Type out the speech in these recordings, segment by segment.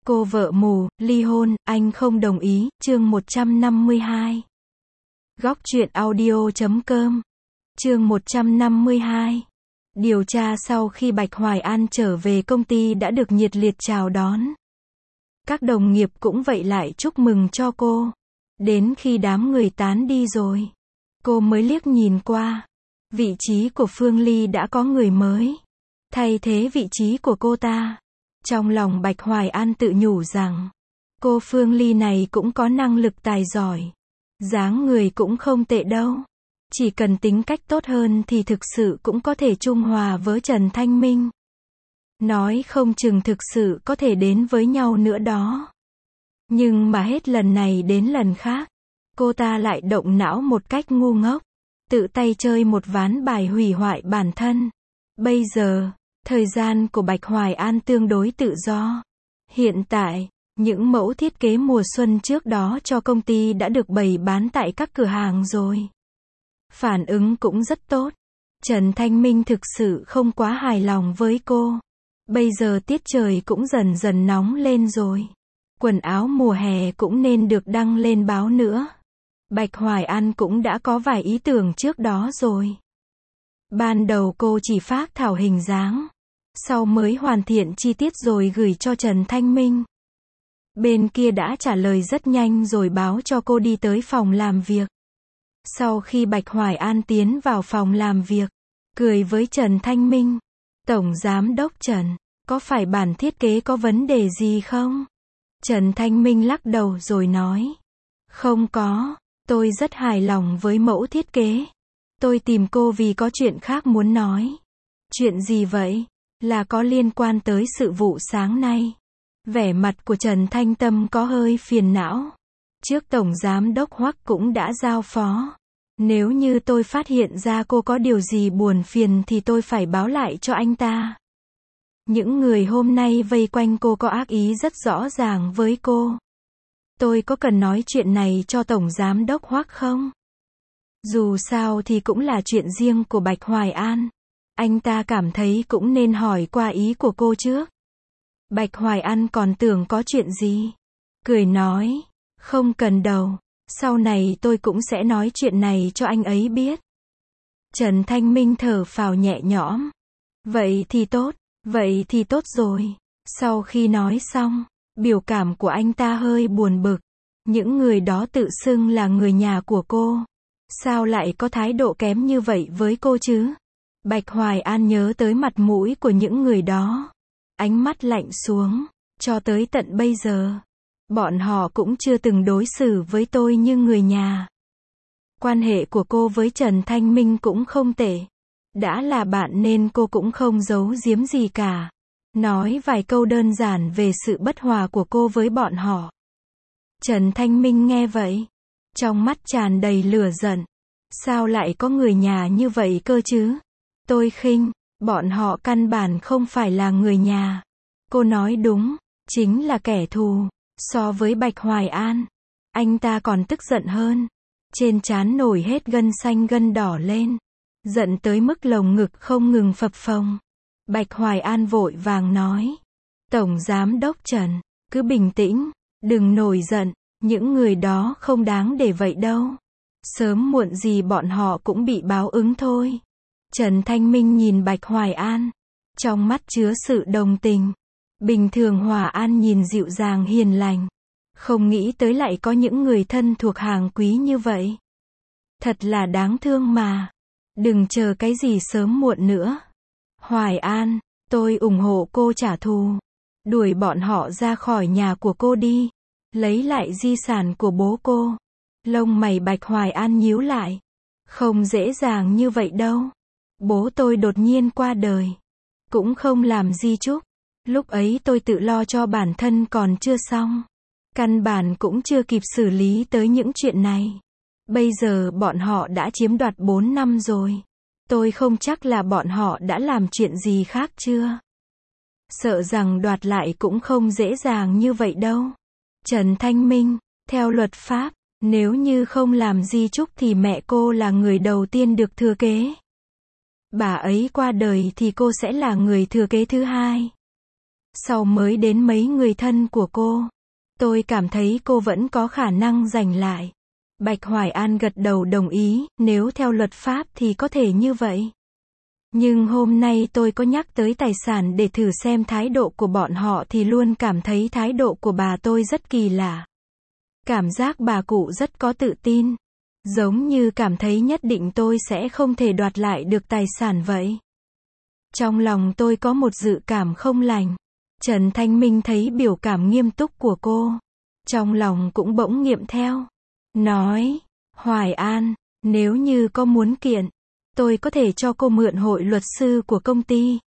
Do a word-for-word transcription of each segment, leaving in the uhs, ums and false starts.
Cô vợ mù, ly hôn, anh không đồng ý, chương một trăm năm mươi hai. Góc truyện audio chấm com. Chương một trăm năm mươi hai. Điều tra sau khi Bạch Hoài An trở về công ty đã được nhiệt liệt chào đón. Các đồng nghiệp cũng vậy lại chúc mừng cho cô. Đến khi đám người tán đi rồi, cô mới liếc nhìn qua. Vị trí của Phương Ly đã có người mới thay thế vị trí của cô ta. Trong lòng Bạch Hoài An tự nhủ rằng, cô Phương Ly này cũng có năng lực tài giỏi. Dáng người cũng không tệ đâu. Chỉ cần tính cách tốt hơn thì thực sự cũng có thể trung hòa với Trần Thanh Minh. Nói không chừng thực sự có thể đến với nhau nữa đó. Nhưng mà hết lần này đến lần khác, cô ta lại động não một cách ngu ngốc. Tự tay chơi một ván bài hủy hoại bản thân. Bây giờ, thời gian của Bạch Hoài An tương đối tự do. Hiện tại, những mẫu thiết kế mùa xuân trước đó cho công ty đã được bày bán tại các cửa hàng rồi. Phản ứng cũng rất tốt. Trần Thanh Minh thực sự không quá hài lòng với cô. Bây giờ tiết trời cũng dần dần nóng lên rồi. Quần áo mùa hè cũng nên được đăng lên báo nữa. Bạch Hoài An cũng đã có vài ý tưởng trước đó rồi. Ban đầu cô chỉ phác thảo hình dáng, sau mới hoàn thiện chi tiết rồi gửi cho Trần Thanh Minh. Bên kia đã trả lời rất nhanh rồi báo cho cô đi tới phòng làm việc. Sau khi Bạch Hoài An tiến vào phòng làm việc, cười với Trần Thanh Minh. Tổng Giám đốc Trần, có phải bản thiết kế có vấn đề gì không? Trần Thanh Minh lắc đầu rồi nói. Không có, tôi rất hài lòng với mẫu thiết kế. Tôi tìm cô vì có chuyện khác muốn nói. Chuyện gì vậy? Là có liên quan tới sự vụ sáng nay. Vẻ mặt của Trần Thanh Tâm có hơi phiền não. Trước Tổng Giám đốc Hoắc cũng đã giao phó. Nếu như tôi phát hiện ra cô có điều gì buồn phiền thì tôi phải báo lại cho anh ta. Những người hôm nay vây quanh cô có ác ý rất rõ ràng với cô. Tôi có cần nói chuyện này cho Tổng Giám đốc Hoắc không? Dù sao thì cũng là chuyện riêng của Bạch Hoài An. Anh ta cảm thấy cũng nên hỏi qua ý của cô trước. Bạch Hoài An còn tưởng có chuyện gì. Cười nói, không cần đâu. Sau này tôi cũng sẽ nói chuyện này cho anh ấy biết. Trần Thanh Minh thở phào nhẹ nhõm. Vậy thì tốt, vậy thì tốt rồi. Sau khi nói xong, biểu cảm của anh ta hơi buồn bực. Những người đó tự xưng là người nhà của cô. Sao lại có thái độ kém như vậy với cô chứ? Bạch Hoài An nhớ tới mặt mũi của những người đó. Ánh mắt lạnh xuống. Cho tới tận bây giờ, bọn họ cũng chưa từng đối xử với tôi như người nhà. Quan hệ của cô với Trần Thanh Minh cũng không tệ. Đã là bạn nên cô cũng không giấu giếm gì cả. Nói vài câu đơn giản về sự bất hòa của cô với bọn họ. Trần Thanh Minh nghe vậy, trong mắt tràn đầy lửa giận. Sao lại có người nhà như vậy cơ chứ? Tôi khinh, bọn họ căn bản không phải là người nhà. Cô nói đúng, chính là kẻ thù. So với Bạch Hoài An, anh ta còn tức giận hơn. Trên trán nổi hết gân xanh gân đỏ lên. Giận tới mức lồng ngực không ngừng phập phồng. Bạch Hoài An vội vàng nói. Tổng Giám đốc Trần, cứ bình tĩnh, đừng nổi giận. Những người đó không đáng để vậy đâu. Sớm muộn gì bọn họ cũng bị báo ứng thôi. Trần Thanh Minh nhìn Bạch Hoài An, trong mắt chứa sự đồng tình. Bình thường Hòa An nhìn dịu dàng hiền lành. Không nghĩ tới lại có những người thân thuộc hàng quý như vậy. Thật là đáng thương mà. Đừng chờ cái gì sớm muộn nữa. Hoài An, tôi ủng hộ cô trả thù. Đuổi bọn họ ra khỏi nhà của cô đi. Lấy lại di sản của bố cô. Lông mày Bạch Hoài An nhíu lại. Không dễ dàng như vậy đâu. Bố tôi đột nhiên qua đời. Cũng không làm di chúc. Lúc ấy tôi tự lo cho bản thân còn chưa xong. Căn bản cũng chưa kịp xử lý tới những chuyện này. Bây giờ bọn họ đã chiếm đoạt bốn năm rồi. Tôi không chắc là bọn họ đã làm chuyện gì khác chưa. Sợ rằng đoạt lại cũng không dễ dàng như vậy đâu. Trần Thanh Minh, theo luật pháp, nếu như không làm di chúc thì mẹ cô là người đầu tiên được thừa kế. Bà ấy qua đời thì cô sẽ là người thừa kế thứ hai. Sau mới đến mấy người thân của cô. Tôi cảm thấy cô vẫn có khả năng giành lại. Bạch Hoài An gật đầu đồng ý, nếu theo luật pháp thì có thể như vậy. Nhưng hôm nay tôi có nhắc tới tài sản để thử xem thái độ của bọn họ thì luôn cảm thấy thái độ của bà tôi rất kỳ lạ. Cảm giác bà cụ rất có tự tin. Giống như cảm thấy nhất định tôi sẽ không thể đoạt lại được tài sản vậy. Trong lòng tôi có một dự cảm không lành. Trần Thanh Minh thấy biểu cảm nghiêm túc của cô. Trong lòng cũng bỗng nghiệm theo. Nói, Hoài An, nếu như có muốn kiện, tôi có thể cho cô mượn hội luật sư của công ty.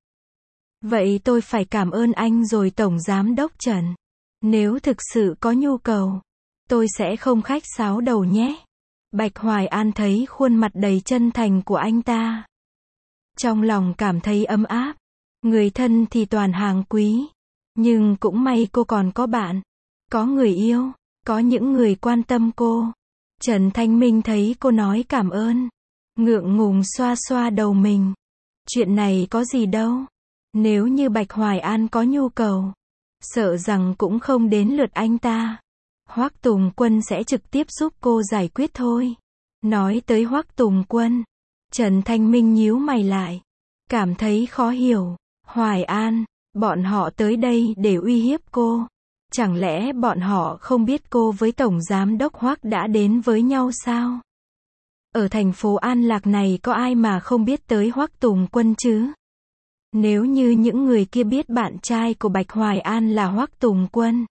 Vậy tôi phải cảm ơn anh rồi Tổng Giám đốc Trần. Nếu thực sự có nhu cầu, tôi sẽ không khách sáo đầu nhé. Bạch Hoài An thấy khuôn mặt đầy chân thành của anh ta. Trong lòng cảm thấy ấm áp. Người thân thì toàn hàng quý. Nhưng cũng may cô còn có bạn. Có người yêu. Có những người quan tâm cô. Trần Thanh Minh thấy cô nói cảm ơn. Ngượng ngùng xoa xoa đầu mình. Chuyện này có gì đâu. Nếu như Bạch Hoài An có nhu cầu, sợ rằng cũng không đến lượt anh ta. Hoắc Tùng Quân sẽ trực tiếp giúp cô giải quyết thôi. Nói tới Hoắc Tùng Quân, Trần Thanh Minh nhíu mày lại. Cảm thấy khó hiểu. Hoài An, bọn họ tới đây để uy hiếp cô. Chẳng lẽ bọn họ không biết cô với Tổng Giám đốc Hoắc đã đến với nhau sao? Ở thành phố An Lạc này có ai mà không biết tới Hoắc Tùng Quân chứ? Nếu như những người kia biết bạn trai của Bạch Hoài An là Hoắc Tùng Quân,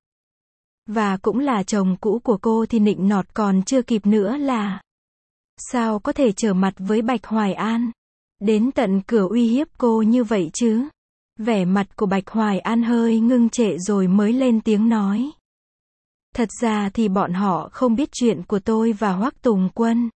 và cũng là chồng cũ của cô thì nịnh nọt còn chưa kịp nữa là. Sao có thể trở mặt với Bạch Hoài An? Đến tận cửa uy hiếp cô như vậy chứ? Vẻ mặt của Bạch Hoài An hơi ngưng trệ rồi mới lên tiếng nói. Thật ra thì bọn họ không biết chuyện của tôi và Hoắc Tùng Quân.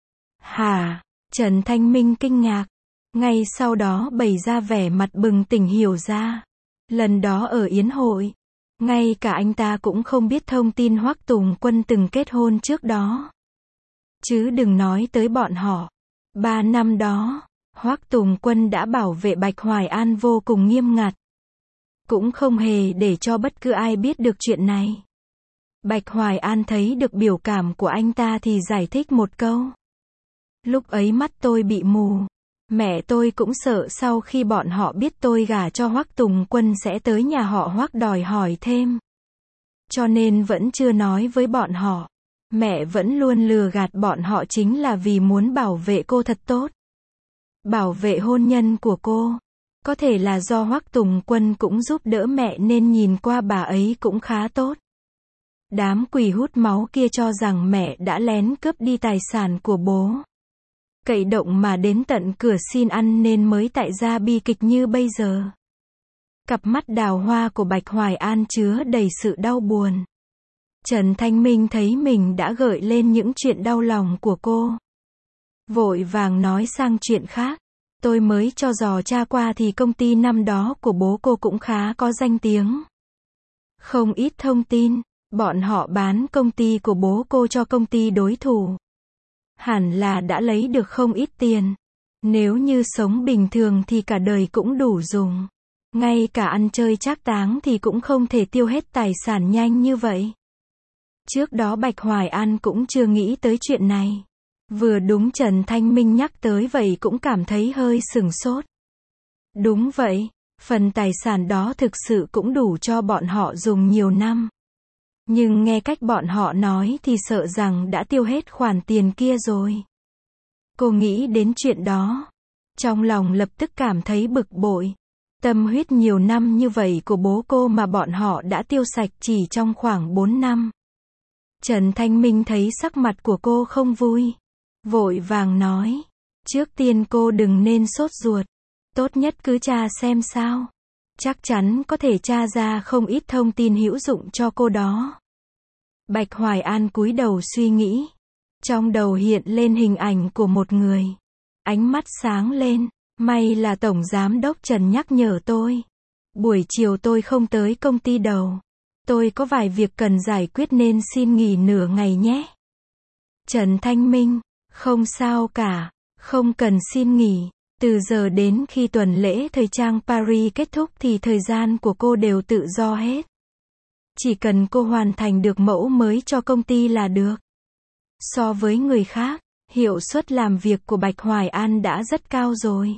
Hả? Trần Thanh Minh kinh ngạc. Ngay sau đó bày ra vẻ mặt bừng tỉnh hiểu ra. Lần đó ở yến hội, ngay cả anh ta cũng không biết thông tin Hoắc Tùng Quân từng kết hôn trước đó. Chứ đừng nói tới bọn họ. Ba năm đó, Hoắc Tùng Quân đã bảo vệ Bạch Hoài An vô cùng nghiêm ngặt. Cũng không hề để cho bất cứ ai biết được chuyện này. Bạch Hoài An thấy được biểu cảm của anh ta thì giải thích một câu. Lúc ấy mắt tôi bị mù. Mẹ tôi cũng sợ sau khi bọn họ biết tôi gả cho Hoắc Tùng Quân sẽ tới nhà họ Hoắc đòi hỏi thêm. Cho nên vẫn chưa nói với bọn họ. Mẹ vẫn luôn lừa gạt bọn họ chính là vì muốn bảo vệ cô thật tốt. Bảo vệ hôn nhân của cô. Có thể là do Hoắc Tùng Quân cũng giúp đỡ mẹ nên nhìn qua bà ấy cũng khá tốt. Đám quỷ hút máu kia cho rằng mẹ đã lén cướp đi tài sản của bố. Cậy động mà đến tận cửa xin ăn nên mới tại ra bi kịch như bây giờ. Cặp mắt đào hoa của Bạch Hoài An chứa đầy sự đau buồn. Trần Thanh Minh thấy mình đã gợi lên những chuyện đau lòng của cô. Vội vàng nói sang chuyện khác. Tôi mới cho dò tra qua thì công ty năm đó của bố cô cũng khá có danh tiếng. Không ít thông tin, bọn họ bán công ty của bố cô cho công ty đối thủ. Hẳn là đã lấy được không ít tiền. Nếu như sống bình thường thì cả đời cũng đủ dùng. Ngay cả ăn chơi trác táng thì cũng không thể tiêu hết tài sản nhanh như vậy. Trước đó Bạch Hoài An cũng chưa nghĩ tới chuyện này. Vừa đúng Trần Thanh Minh nhắc tới vậy cũng cảm thấy hơi sửng sốt. Đúng vậy, phần tài sản đó thực sự cũng đủ cho bọn họ dùng nhiều năm. Nhưng nghe cách bọn họ nói thì sợ rằng đã tiêu hết khoản tiền kia rồi. Cô nghĩ đến chuyện đó. Trong lòng lập tức cảm thấy bực bội. Tâm huyết nhiều năm như vậy của bố cô mà bọn họ đã tiêu sạch chỉ trong khoảng bốn năm. Trần Thanh Minh thấy sắc mặt của cô không vui. Vội vàng nói. Trước tiên cô đừng nên sốt ruột. Tốt nhất cứ tra xem sao. Chắc chắn có thể tra ra không ít thông tin hữu dụng cho cô đó. Bạch Hoài An cúi đầu suy nghĩ. Trong đầu hiện lên hình ảnh của một người. Ánh mắt sáng lên. May là Tổng Giám đốc Trần nhắc nhở tôi. Buổi chiều tôi không tới công ty đâu. Tôi có vài việc cần giải quyết nên xin nghỉ nửa ngày nhé. Trần Thanh Minh. Không sao cả. Không cần xin nghỉ. Từ giờ đến khi tuần lễ thời trang Paris kết thúc thì thời gian của cô đều tự do hết. Chỉ cần cô hoàn thành được mẫu mới cho công ty là được. So với người khác, hiệu suất làm việc của Bạch Hoài An đã rất cao rồi.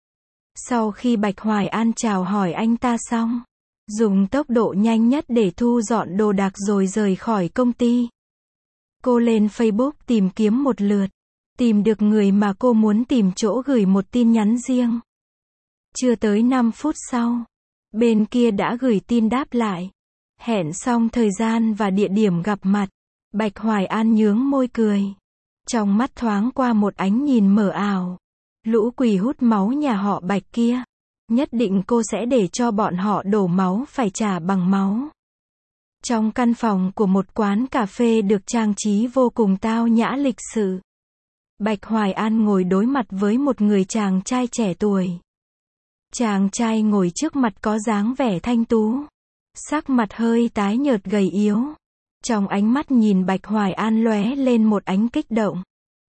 Sau khi Bạch Hoài An chào hỏi anh ta xong, dùng tốc độ nhanh nhất để thu dọn đồ đạc rồi rời khỏi công ty. Cô lên Facebook tìm kiếm một lượt, tìm được người mà cô muốn tìm chỗ gửi một tin nhắn riêng. Chưa tới năm phút sau, bên kia đã gửi tin đáp lại. Hẹn xong thời gian và địa điểm gặp mặt. Bạch Hoài An nhướng môi cười. Trong mắt thoáng qua một ánh nhìn mờ ảo. Lũ quỷ hút máu nhà họ Bạch kia. Nhất định cô sẽ để cho bọn họ đổ máu phải trả bằng máu. Trong căn phòng của một quán cà phê được trang trí vô cùng tao nhã lịch sự. Bạch Hoài An ngồi đối mặt với một người chàng trai trẻ tuổi. Chàng trai ngồi trước mặt có dáng vẻ thanh tú. Sắc mặt hơi tái nhợt gầy yếu. Trong ánh mắt nhìn Bạch Hoài An lóe lên một ánh kích động.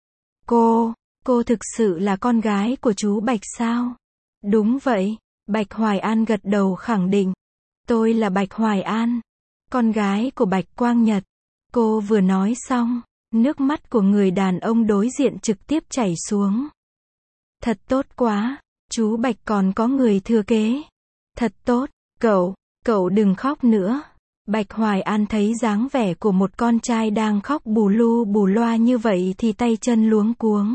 Cô, cô thực sự là con gái của chú Bạch sao? Đúng vậy, Bạch Hoài An gật đầu khẳng định. Tôi là Bạch Hoài An, con gái của Bạch Quang Nhật. Cô vừa nói xong, nước mắt của người đàn ông đối diện trực tiếp chảy xuống. Thật tốt quá, chú Bạch còn có người thừa kế. Thật tốt, cậu, cậu đừng khóc nữa. Bạch Hoài An thấy dáng vẻ của một con trai đang khóc bù lu bù loa như vậy thì tay chân luống cuống.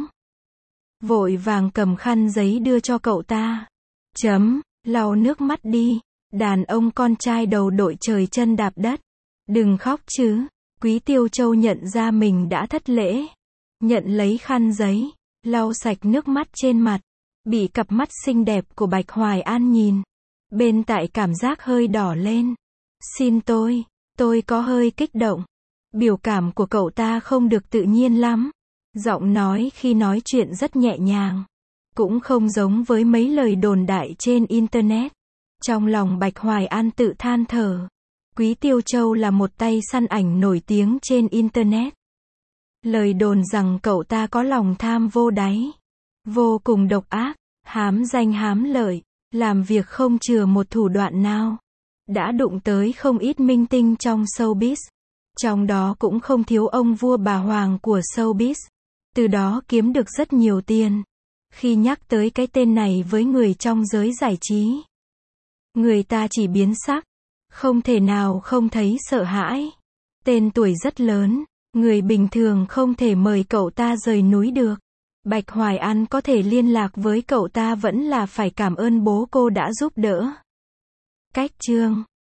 Vội vàng cầm khăn giấy đưa cho cậu ta. Chấm, lau nước mắt đi. Đàn ông con trai đầu đội trời chân đạp đất. Đừng khóc chứ. Quý Tiêu Châu nhận ra mình đã thất lễ. Nhận lấy khăn giấy, lau sạch nước mắt trên mặt. Bị cặp mắt xinh đẹp của Bạch Hoài An nhìn. Bên tại cảm giác hơi đỏ lên. Xin tôi, tôi có hơi kích động. Biểu cảm của cậu ta không được tự nhiên lắm. Giọng nói khi nói chuyện rất nhẹ nhàng. Cũng không giống với mấy lời đồn đại trên Internet. Trong lòng Bạch Hoài An tự than thở. Quý Tiêu Châu là một tay săn ảnh nổi tiếng trên Internet. Lời đồn rằng cậu ta có lòng tham vô đáy. Vô cùng độc ác, hám danh hám lợi, làm việc không chừa một thủ đoạn nào. Đã đụng tới không ít minh tinh trong showbiz. Trong đó cũng không thiếu ông vua bà hoàng của showbiz. Từ đó kiếm được rất nhiều tiền. Khi nhắc tới cái tên này với người trong giới giải trí, người ta chỉ biến sắc. Không thể nào không thấy sợ hãi. Tên tuổi rất lớn. Người bình thường không thể mời cậu ta rời núi được. Bạch Hoài An có thể liên lạc với cậu ta vẫn là phải cảm ơn bố cô đã giúp đỡ. Cách chương